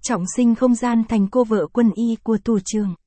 Trọng sinh không gian thành cô vợ quân y của thủ trưởng.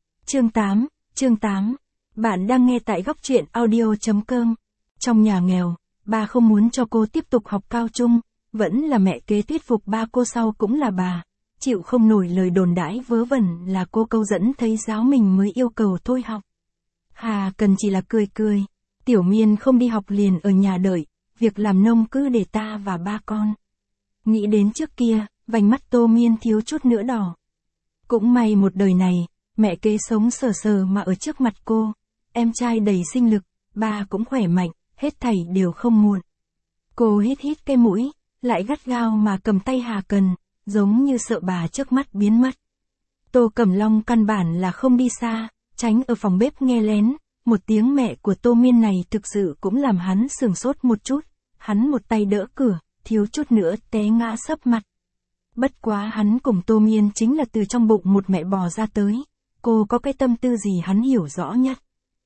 Chương 8. Bạn đang nghe tại góc truyện audio.com. Trong nhà nghèo, bà không muốn cho cô tiếp tục học cao trung, vẫn là mẹ kế thuyết phục ba cô sau cũng là bà. Chịu không nổi lời đồn đãi vớ vẩn là cô câu dẫn thấy giáo mình mới yêu cầu thôi học. Hà Cần chỉ là cười. Tiểu Miên không đi học liền ở nhà đợi, việc làm nông cứ để ta và ba con. Nghĩ đến trước kia, vành mắt Tô Miên thiếu chút nữa đỏ. Cũng may một đời này, mẹ kế sống sờ mà ở trước mặt cô, em trai đầy sinh lực, ba cũng khỏe mạnh, hết thảy đều không muộn. Cô hít cái mũi, lại gắt gao mà cầm tay Hà Cần, giống như sợ bà trước mắt biến mất. Tô Cẩm Long căn bản là không đi xa, tránh ở phòng bếp nghe lén, một tiếng mẹ của Tô Miên này thực sự cũng làm hắn sửng sốt một chút, hắn một tay đỡ cửa, thiếu chút nữa té ngã sấp mặt. Bất quá hắn cùng Tô Miên chính là từ trong bụng một mẹ bò ra tới, cô có cái tâm tư gì hắn hiểu rõ nhất.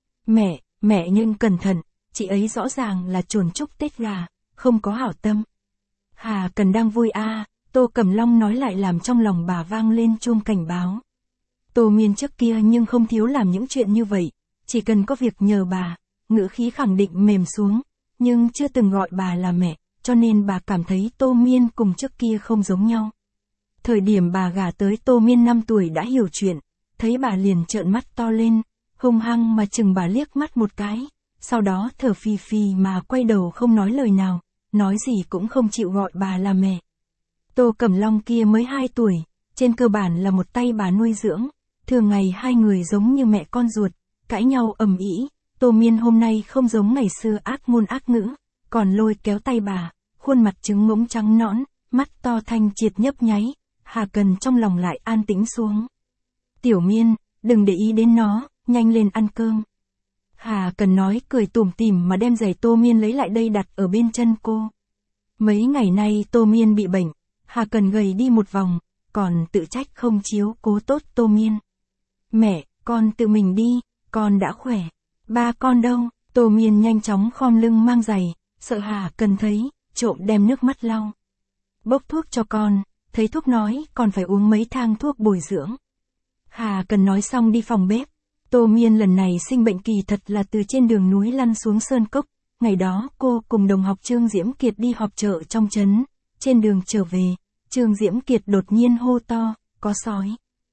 Mẹ nhưng cẩn thận, chị ấy rõ ràng là chồn chúc Tết gà, không có hảo tâm. Hà Cần đang vui Tô Cẩm Long nói lại làm trong lòng bà vang lên chuông cảnh báo. Tô Miên trước kia nhưng không thiếu làm những chuyện như vậy, chỉ cần có việc nhờ bà, ngữ khí khẳng định mềm xuống, nhưng chưa từng gọi bà là mẹ, cho nên bà cảm thấy Tô Miên cùng trước kia không giống nhau. Thời điểm bà gả tới Tô Miên 5 tuổi đã hiểu chuyện, thấy bà liền trợn mắt to lên, hung hăng mà chừng bà liếc mắt một cái, sau đó thở phì mà quay đầu không nói lời nào, nói gì cũng không chịu gọi bà là mẹ. Tô Cẩm Long kia mới 2 tuổi, trên cơ bản là một tay bà nuôi dưỡng, thường ngày hai người giống như mẹ con ruột, cãi nhau ầm ĩ. Tô Miên hôm nay không giống ngày xưa ác ngôn ác ngữ, còn lôi kéo tay bà, khuôn mặt trứng ngỗng trắng nõn, mắt to thanh triệt nhấp nháy. Hà Cần trong lòng lại an tĩnh xuống. Tiểu Miên, đừng để ý đến nó, nhanh lên ăn cơm. Hà Cần nói cười tủm tỉm mà đem giày Tô Miên lấy lại đây đặt ở bên chân cô. Mấy ngày nay Tô Miên bị bệnh, Hà Cần gầy đi một vòng, còn tự trách không chiếu cố tốt Tô Miên. Mẹ, con tự mình đi, con đã khỏe. Ba con đâu? Tô Miên nhanh chóng khom lưng mang giày, sợ Hà Cần thấy, trộm đem nước mắt lau. Bốc thuốc cho con. Thấy thuốc nói còn phải uống mấy thang thuốc bồi dưỡng. Hà Cần nói xong đi phòng bếp. Tô Miên lần này sinh bệnh kỳ thật là từ trên đường núi lăn xuống sơn cốc. Ngày đó cô cùng đồng học Trương Diễm Kiệt đi họp chợ trong trấn. Trên đường trở về, Trương Diễm Kiệt đột nhiên hô to, có sói.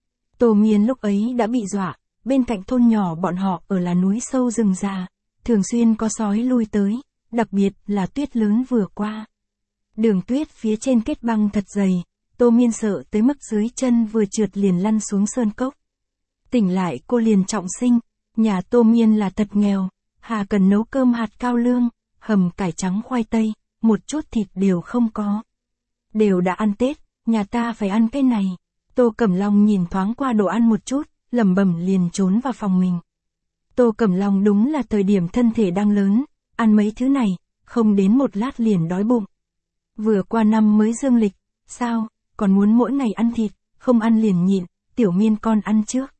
Tô Miên lúc ấy đã bị dọa, bên cạnh thôn nhỏ bọn họ ở là núi sâu rừng già, thường xuyên có sói lui tới, đặc biệt là tuyết lớn vừa qua. Đường tuyết phía trên kết băng thật dày. Tô Miên sợ tới mức dưới chân vừa trượt liền lăn xuống sơn cốc. Tỉnh lại cô liền trọng sinh, nhà Tô Miên là thật nghèo, Hà Cần nấu cơm hạt cao lương, hầm cải trắng khoai tây, một chút thịt đều không có. Đều đã ăn Tết, nhà ta phải ăn cái này. Tô Cẩm Long nhìn thoáng qua đồ ăn một chút, lẩm bẩm liền trốn vào phòng mình. Tô Cẩm Long đúng là thời điểm thân thể đang lớn, ăn mấy thứ này, không đến một lát liền đói bụng. Vừa qua năm mới dương lịch, sao? Còn muốn mỗi ngày ăn thịt, không ăn liền nhịn, Tiểu Miên con ăn trước.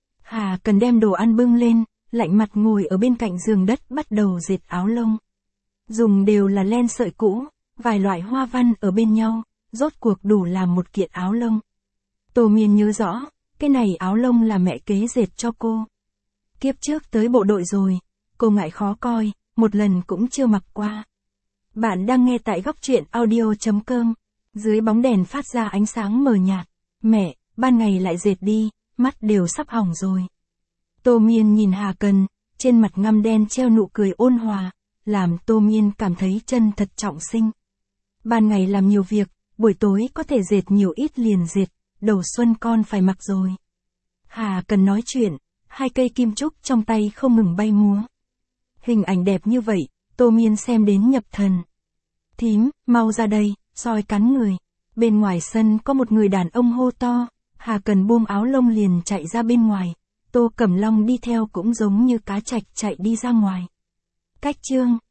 Hà Cần đem đồ ăn bưng lên, lạnh mặt ngồi ở bên cạnh giường đất bắt đầu dệt áo lông. Dùng đều là len sợi cũ, vài loại hoa văn ở bên nhau, rốt cuộc đủ làm một kiện áo lông. Tô Miên nhớ rõ, cái này áo lông là mẹ kế dệt cho cô. Kiếp trước tới bộ đội rồi, cô ngại khó coi, một lần cũng chưa mặc qua. Bạn đang nghe tại góc truyện audio.com. Dưới bóng đèn phát ra ánh sáng mờ nhạt. Mẹ, ban ngày lại dệt đi, mắt đều sắp hỏng rồi. Tô Miên nhìn Hà Cần, trên mặt ngăm đen treo nụ cười ôn hòa, làm Tô Miên cảm thấy chân thật trọng sinh. Ban ngày làm nhiều việc, buổi tối có thể dệt nhiều ít liền dệt, đầu xuân con phải mặc rồi. Hà Cần nói chuyện, hai cây kim trúc trong tay không ngừng bay múa. Hình ảnh đẹp như vậy, Tô Miên xem đến nhập thần. Thím, mau ra đây. Sói cắn người. Bên ngoài sân có một người đàn ông hô to, Hà Cần buông áo lông liền chạy ra bên ngoài. Tô Cẩm Long đi theo cũng giống như cá trạch chạy đi ra ngoài. Cách chương